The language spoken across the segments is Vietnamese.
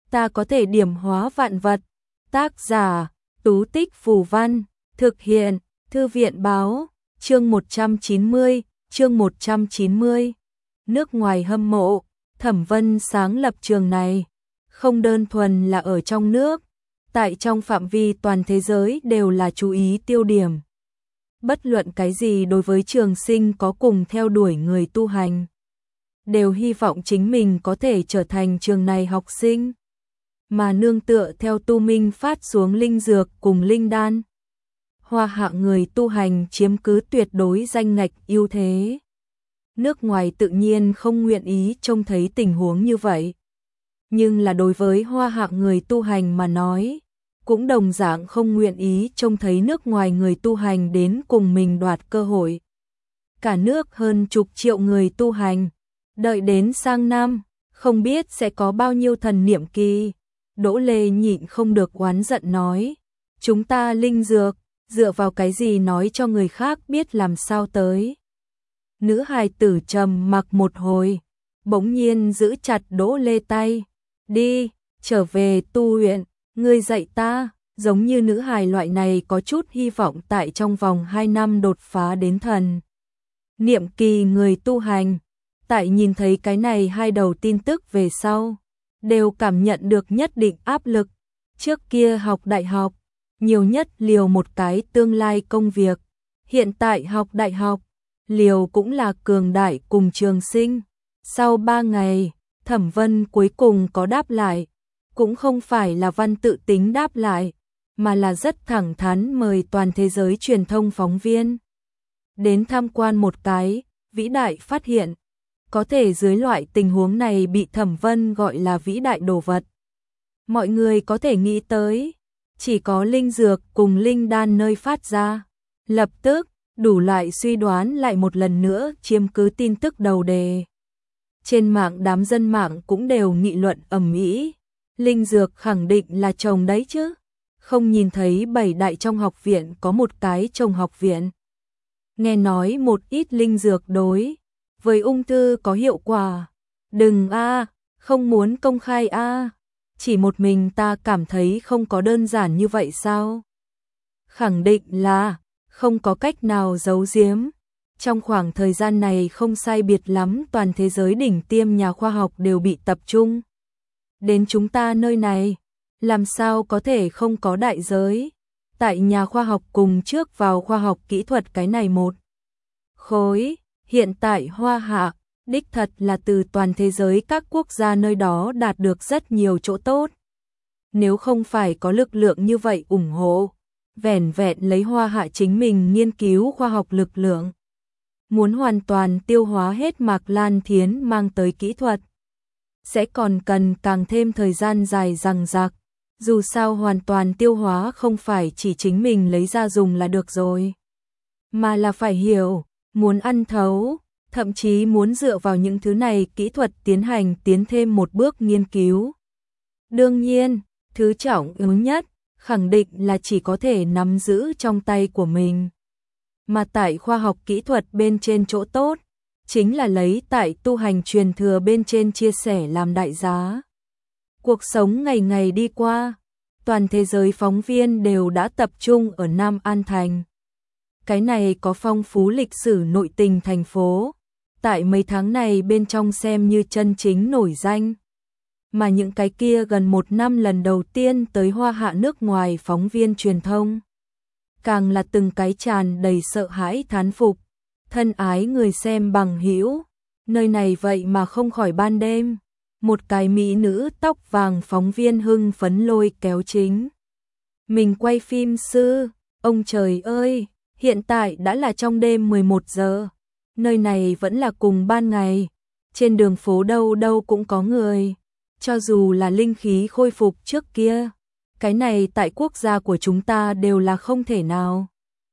ta có thể điểm hóa vạn vật. Tác giả, Tú Tích Phù Văn, thực hiện, Thư viện Báo, chương 190, chương 190. Nước ngoài hâm mộ, Thẩm Vân sáng lập trường này, không đơn thuần là ở trong nước, tại trong phạm vi toàn thế giới đều là chú ý tiêu điểm. Bất luận cái gì đối với trường sinh có cùng theo đuổi người tu hành, đều hy vọng chính mình có thể trở thành trường này học sinh, mà nương tựa theo tu minh phát xuống linh dược cùng linh đan. Hoa Hạ người tu hành chiếm cứ tuyệt đối danh ngạch ưu thế. Nước ngoài tự nhiên không nguyện ý trông thấy tình huống như vậy. Nhưng là đối với Hoa Hạ người tu hành mà nói, cũng đồng dạng không nguyện ý trông thấy nước ngoài người tu hành đến cùng mình đoạt cơ hội. Cả nước hơn chục triệu người tu hành, đợi đến sang năm, không biết sẽ có bao nhiêu thần niệm kỳ. Đỗ Lê nhịn không được oán giận nói, chúng ta linh dược, dựa vào cái gì nói cho người khác biết làm sao tới. Nữ hài tử trầm mặc một hồi, bỗng nhiên giữ chặt Đỗ Lê tay, đi, trở về tu luyện, ngươi dạy ta. Giống như nữ hài loại này có chút hy vọng tại trong vòng 2 năm đột phá đến thần niệm kỳ người tu hành, tại nhìn thấy cái này hai đầu tin tức về sau, đều cảm nhận được nhất định áp lực. Trước kia học đại học, nhiều nhất liều một cái tương lai công việc, hiện tại học đại học, liều cũng là cường đại cùng trường sinh. Sau 3 ngày, Thẩm Vân cuối cùng có đáp lại, cũng không phải là văn tự tính đáp lại, mà là rất thẳng thắn mời toàn thế giới truyền thông phóng viên đến tham quan một cái vĩ đại phát hiện. Có thể dưới loại tình huống này bị Thẩm Vân gọi là vĩ đại đồ vật. Mọi người có thể nghĩ tới, chỉ có linh dược cùng linh đan nơi phát ra. Lập tức, đủ loại suy đoán lại một lần nữa chiếm cứ tin tức đầu đề. Trên mạng đám dân mạng cũng đều nghị luận ầm ĩ, linh dược khẳng định là trồng đấy chứ. Không nhìn thấy 7 đại trong học viện có một cái trồng học viện. Nghe nói một ít linh dược đối với ung thư có hiệu quả. Đừng a, không muốn công khai a. Chỉ một mình ta cảm thấy không có đơn giản như vậy sao? Khẳng định là không có cách nào giấu giếm. Trong khoảng thời gian này không sai biệt lắm toàn thế giới đỉnh tiêm nhà khoa học đều bị tập trung đến chúng ta nơi này. Làm sao có thể không có đại giới? Tại nhà khoa học cùng trước vào khoa học kỹ thuật cái này một khối, hiện tại Hoa Hạ, đích thật là từ toàn thế giới các quốc gia nơi đó đạt được rất nhiều chỗ tốt. Nếu không phải có lực lượng như vậy ủng hộ, vẻn vẹn lấy Hoa Hạ chính mình nghiên cứu khoa học lực lượng, muốn hoàn toàn tiêu hóa hết Mạc Lan Thiến mang tới kỹ thuật, sẽ còn cần càng thêm thời gian dài dằng dặc. Dù sao hoàn toàn tiêu hóa không phải chỉ chính mình lấy ra dùng là được rồi, mà là phải hiểu, muốn ăn thấu, thậm chí muốn dựa vào những thứ này kỹ thuật tiến thêm một bước nghiên cứu. Đương nhiên, thứ trọng yếu nhất, khẳng định là chỉ có thể nắm giữ trong tay của mình. Mà tại khoa học kỹ thuật bên trên chỗ tốt, chính là lấy tại tu hành truyền thừa bên trên chia sẻ làm đại giá. Cuộc sống ngày ngày đi qua, toàn thế giới phóng viên đều đã tập trung ở Nam An Thành. Cái này có phong phú lịch sử nội tình thành phố, tại mấy tháng này bên trong xem như chân chính nổi danh. Mà những cái kia gần 1 năm lần đầu tiên tới Hoa Hạ nước ngoài phóng viên truyền thông, càng là từng cái tràn đầy sợ hãi thán phục. Thân ái người xem bằng hữu, nơi này vậy mà không khỏi ban đêm. Một cái mỹ nữ tóc vàng phóng viên hưng phấn lôi kéo chính mình quay phim sư. Ông trời ơi, hiện tại đã là trong đêm 11 giờ. Nơi này vẫn là cùng ban ngày. Trên đường phố đâu đâu cũng có người. Cho dù là linh khí khôi phục trước kia, cái này tại quốc gia của chúng ta đều là không thể nào.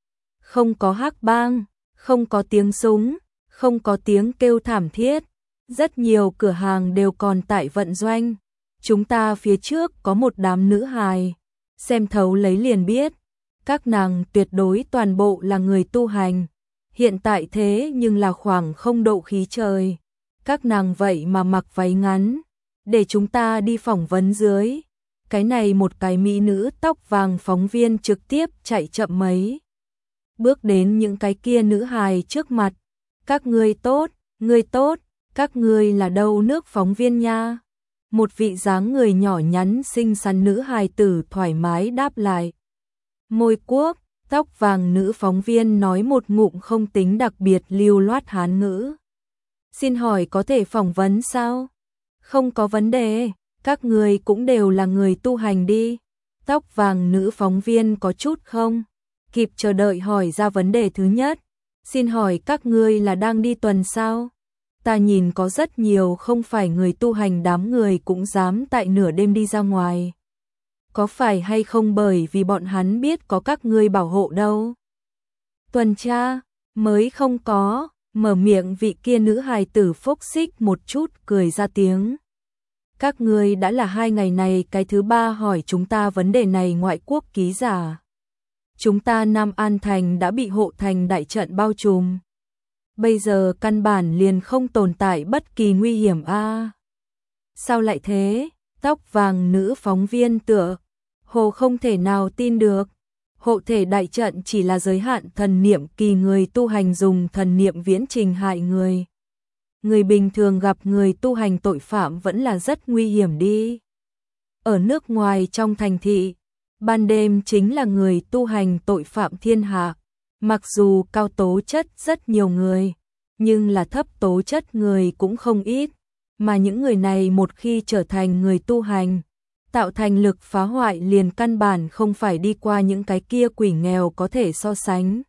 Không có hắc bang, không có tiếng súng, không có tiếng kêu thảm thiết. Rất nhiều cửa hàng đều còn tại vận doanh. Chúng ta phía trước có một đám nữ hài, xem thấu lấy liền biết, các nàng tuyệt đối toàn bộ là người tu hành. Hiện tại thế nhưng là khoảng 0 độ khí trời, các nàng vậy mà mặc váy ngắn, để chúng ta đi phỏng vấn dưới. Cái này một cái mỹ nữ tóc vàng phóng viên trực tiếp chạy chậm mấy bước đến những cái kia nữ hài trước mặt. Các ngươi tốt, các ngươi là đâu nước phóng viên nha. Một vị dáng người nhỏ nhắn xinh xắn nữ hài tử thoải mái đáp lại. Môi quốc, tóc vàng nữ phóng viên nói một ngụm không tính đặc biệt lưu loát Hán ngữ. Xin hỏi có thể phỏng vấn sao? Không có vấn đề, các người cũng đều là người tu hành đi. Tóc vàng nữ phóng viên có chút không kịp chờ đợi hỏi ra vấn đề thứ nhất. Xin hỏi các ngươi là đang đi tuần sao? Ta nhìn có rất nhiều không phải người tu hành đám người cũng dám tại nửa đêm đi ra ngoài. Có phải hay không bởi vì bọn hắn biết có các ngươi bảo hộ đâu? Tuần tra, mới không có, mở miệng vị kia nữ hài tử phốc xích một chút cười ra tiếng. Các ngươi đã là 2 ngày này cái thứ 3 hỏi chúng ta vấn đề này ngoại quốc ký giả. Chúng ta Nam An Thành đã bị hộ thành đại trận bao trùm. Bây giờ căn bản liền không tồn tại bất kỳ nguy hiểm a. Sao lại thế? Tóc vàng nữ phóng viên tựa hồ không thể nào tin được. Hộ thể đại trận chỉ là giới hạn thần niệm kỳ người tu hành dùng thần niệm viễn trình hại người. Người bình thường gặp người tu hành tội phạm vẫn là rất nguy hiểm đi. Ở nước ngoài trong thành thị, ban đêm chính là người tu hành tội phạm thiên hạ. Mặc dù cao tố chất rất nhiều người, nhưng là thấp tố chất người cũng không ít. Mà những người này một khi trở thành người tu hành, tạo thành lực phá hoại liền căn bản không phải đi qua những cái kia quỷ nghèo có thể so sánh.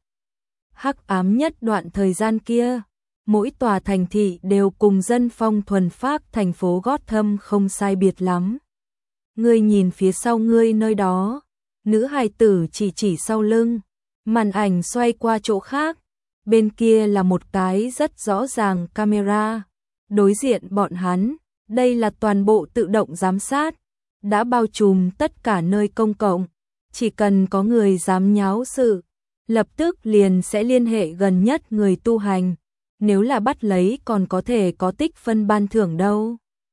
Hắc ám nhất đoạn thời gian kia, mỗi tòa thành thị đều cùng dân phong thuần phác thành phố Gotham không sai biệt lắm. Ngươi nhìn phía sau ngươi nơi đó, nữ hài tử chỉ sau lưng, màn ảnh xoay qua chỗ khác, bên kia là một cái rất rõ ràng camera, đối diện bọn hắn, đây là toàn bộ tự động giám sát, đã bao trùm tất cả nơi công cộng, chỉ cần có người dám nháo sự, lập tức liền sẽ liên hệ gần nhất người tu hành. Nếu là bắt lấy còn có thể có tích phân ban thưởng đâu.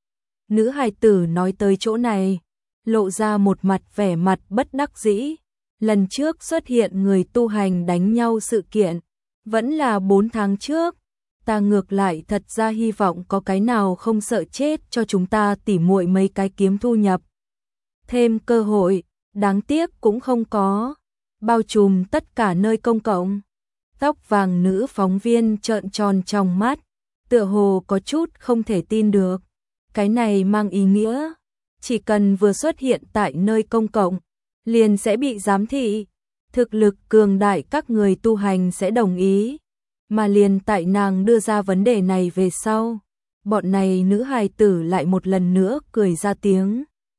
Nữ hài tử nói tới chỗ này, lộ ra một mặt vẻ mặt bất đắc dĩ. Lần trước xuất hiện người tu hành đánh nhau sự kiện, vẫn là 4 tháng trước. Ta ngược lại thật ra hy vọng có cái nào không sợ chết cho chúng ta tỉ muội mấy cái kiếm thu nhập. Thêm cơ hội, đáng tiếc cũng không có. Bao trùm tất cả nơi công cộng. Tóc vàng nữ phóng viên trợn tròn trong mắt, tựa hồ có chút không thể tin được. Cái này mang ý nghĩa, chỉ cần vừa xuất hiện tại nơi công cộng, liền sẽ bị giám thị. Thực lực cường đại các người tu hành sẽ đồng ý. Mà liền tại nàng đưa ra vấn đề này về sau, bọn này nữ hài tử lại một lần nữa cười ra tiếng.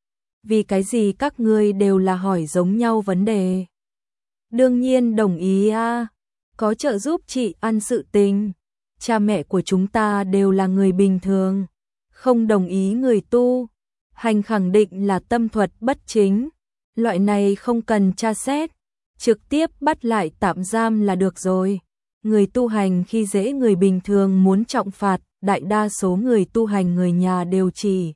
Vì cái gì các ngươi đều là hỏi giống nhau vấn đề? Đương nhiên đồng ý a. Có trợ giúp chị ăn sự tình. Cha mẹ của chúng ta đều là người bình thường, không đồng ý người tu hành khẳng định là tâm thuật bất chính. Loại này không cần tra xét, trực tiếp bắt lại tạm giam là được rồi. Người tu hành khi dễ người bình thường muốn trọng phạt, đại đa số người tu hành người nhà đều chỉ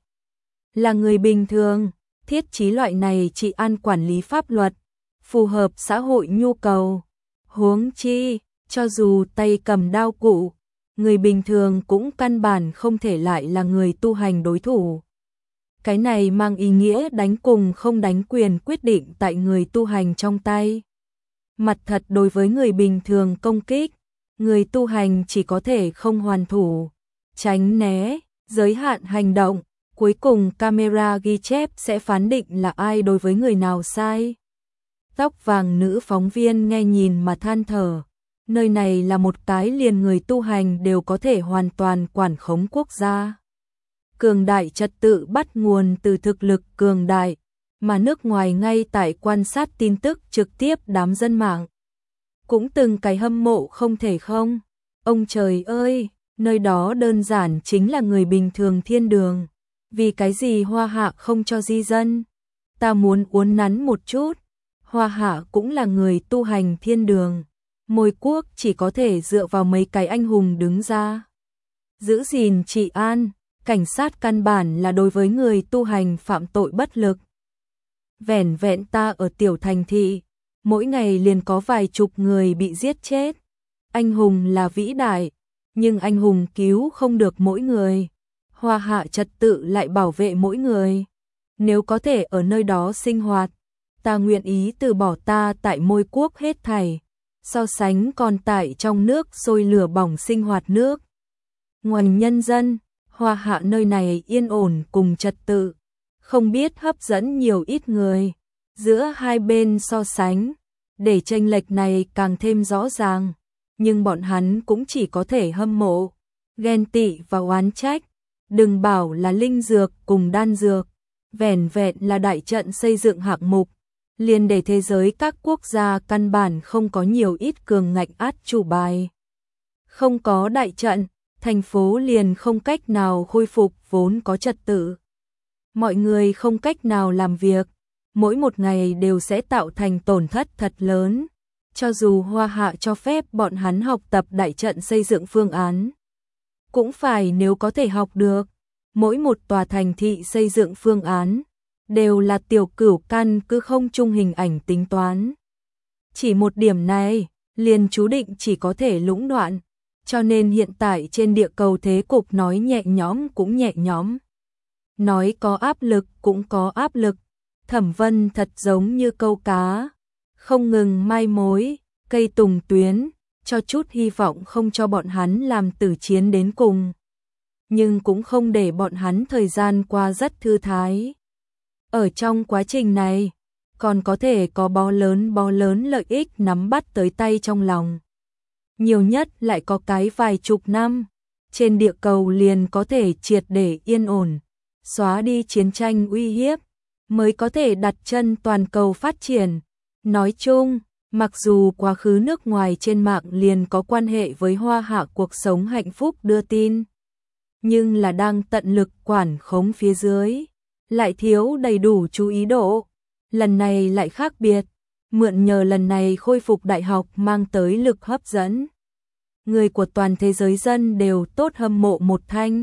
là người bình thường. Thiết chí loại này trị an quản lý pháp luật, phù hợp xã hội nhu cầu. Huống chi, cho dù tay cầm đao cụ, người bình thường cũng căn bản không thể lại là người tu hành đối thủ. Cái này mang ý nghĩa đánh cùng không đánh quyền quyết định tại người tu hành trong tay. Mặt thật đối với người bình thường công kích, người tu hành chỉ có thể không hoàn thủ, tránh né, giới hạn hành động. Cuối cùng camera ghi chép sẽ phán định là ai đối với người nào sai. Tóc vàng nữ phóng viên nghe nhìn mà than thở. Nơi này là một cái liền người tu hành đều có thể hoàn toàn quản khống quốc gia. Cường đại trật tự bắt nguồn từ thực lực cường đại, mà nước ngoài ngay tại quan sát tin tức trực tiếp đám dân mạng. Cũng từng cái hâm mộ không thể không. Ông trời ơi, nơi đó đơn giản chính là người bình thường thiên đường. Vì cái gì Hoa Hạ không cho di dân? Ta muốn uốn nắn một chút. Hoa Hạ cũng là người tu hành thiên đường. Môi quốc chỉ có thể dựa vào mấy cái anh hùng đứng ra giữ gìn trị an. cảnh sát căn bản là đối với người tu hành phạm tội bất lực. Vẻn vẹn ta ở tiểu thành thị, mỗi ngày liền có vài chục người bị giết chết. Anh hùng là vĩ đại, nhưng anh hùng cứu không được mỗi người. Hoa hạ trật tự lại bảo vệ mỗi người. Nếu có thể ở nơi đó sinh hoạt, ta nguyện ý từ bỏ ta tại môi quốc hết thảy, so sánh còn tại trong nước sôi lửa bỏng sinh hoạt nước. Ngoài nhân dân, Hoa hạ nơi này yên ổn cùng trật tự, không biết hấp dẫn nhiều ít người. Giữa hai bên so sánh, để chênh lệch này càng thêm rõ ràng, nhưng bọn hắn cũng chỉ có thể hâm mộ, ghen tị và oán trách. Đừng bảo là linh dược cùng đan dược, vẻn vẹn là đại trận xây dựng hạng mục, liền để thế giới các quốc gia căn bản không có nhiều ít cường ngạnh át chủ bài. Không có đại trận, thành phố liền không cách nào khôi phục vốn có trật tự. Mọi người không cách nào làm việc, mỗi một ngày đều sẽ tạo thành tổn thất thật lớn. Cho dù Hoa hạ cho phép bọn hắn học tập đại trận xây dựng phương án, cũng phải nếu có thể học được. Mỗi một tòa thành thị xây dựng phương án đều là tiểu cửu căn cứ không chung hình ảnh tính toán. Chỉ một điểm này, liền chú định chỉ có thể lũng đoạn, cho nên hiện tại trên địa cầu thế cục nói nhẹ nhõm cũng nhẹ nhõm. Nói có áp lực cũng có áp lực. Thẩm Vân thật giống như câu cá, không ngừng mai mối, cây tùng tuyến, cho chút hy vọng không cho bọn hắn làm tử chiến đến cùng. Nhưng cũng không để bọn hắn thời gian qua rất thư thái. Ở trong quá trình này, còn có thể có bó lớn lợi ích nắm bắt tới tay trong lòng. Nhiều nhất lại có cái vài chục năm, trên địa cầu liền có thể triệt để yên ổn, xóa đi chiến tranh uy hiếp, mới có thể đặt chân toàn cầu phát triển. Nói chung, mặc dù quá khứ nước ngoài trên mạng liền có quan hệ với Hoa hạ cuộc sống hạnh phúc đưa tin, nhưng là đang tận lực quản khống phía dưới, lại thiếu đầy đủ chú ý độ. Lần này lại khác biệt, mượn nhờ lần này khôi phục đại học mang tới lực hấp dẫn. Người của toàn thế giới dân đều tốt hâm mộ một thanh.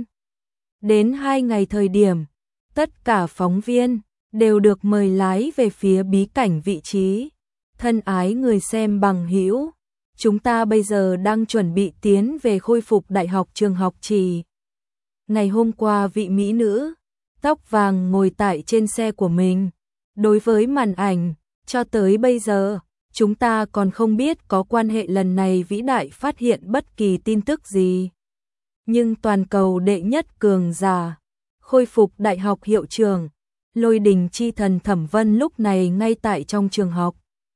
Đến 2 ngày thời điểm, tất cả phóng viên đều được mời lái về phía bí cảnh vị trí. Thân ái người xem bằng hữu, chúng ta bây giờ đang chuẩn bị tiến về khôi phục đại học trường học Trì. Ngày hôm qua vị mỹ nữ tóc vàng ngồi tại trên xe của mình, đối với màn ảnh, cho tới bây giờ, chúng ta còn không biết có quan hệ lần này vĩ đại phát hiện bất kỳ tin tức gì. Nhưng toàn cầu đệ nhất cường giả, khôi phục đại học hiệu trưởng, Lôi đình chi thần Thẩm Vân lúc này ngay tại trong trường học.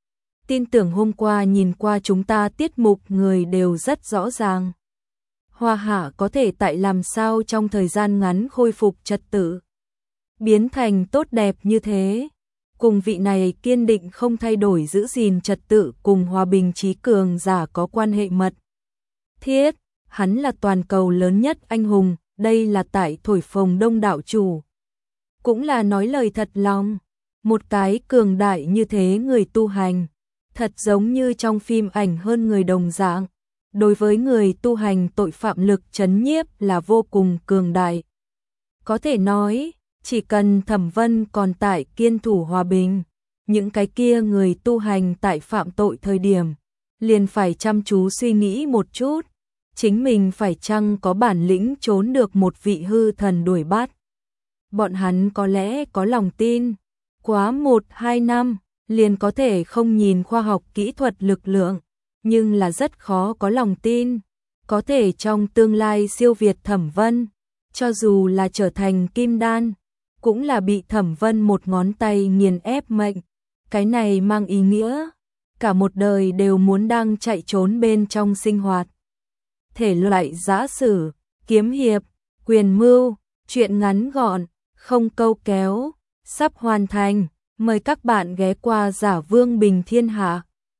Tin tưởng hôm qua nhìn qua chúng ta tiết mục người đều rất rõ ràng. Hoa hạ có thể tại làm sao trong thời gian ngắn khôi phục trật tự, biến thành tốt đẹp như thế. Cùng vị này kiên định không thay đổi giữ gìn trật tự cùng hòa bình trí cường giả có quan hệ mật thiết. Hắn là toàn cầu lớn nhất anh hùng, đây là tại thổi phồng đông đảo chủ. Cũng là nói lời thật lòng, một cái cường đại như thế người tu hành, thật giống như trong phim ảnh hơn người đồng dạng. Đối với người tu hành tội phạm lực trấn nhiếp là vô cùng cường đại. Có thể nói, chỉ cần Thẩm Vân còn tại kiên thủ hòa bình, những cái kia người tu hành tại phạm tội thời điểm, liền phải chăm chú suy nghĩ một chút, chính mình phải chăng có bản lĩnh trốn được một vị hư thần đuổi bắt. Bọn hắn có lẽ có lòng tin, quá 1-2 năm, liền có thể không nhìn khoa học kỹ thuật lực lượng, nhưng là rất khó có lòng tin, có thể trong tương lai siêu việt Thẩm Vân, cho dù là trở thành kim đan, cũng là bị Thẩm Vân một ngón tay nghiền ép mệnh. Cái này mang ý nghĩa, cả một đời đều muốn đang chạy trốn bên trong sinh hoạt. Thể loại giã sử, kiếm hiệp, quyền mưu, truyện ngắn gọn, không câu kéo, sắp hoàn thành. Mời các bạn ghé qua Giả Vương Bình Thiên Hạ.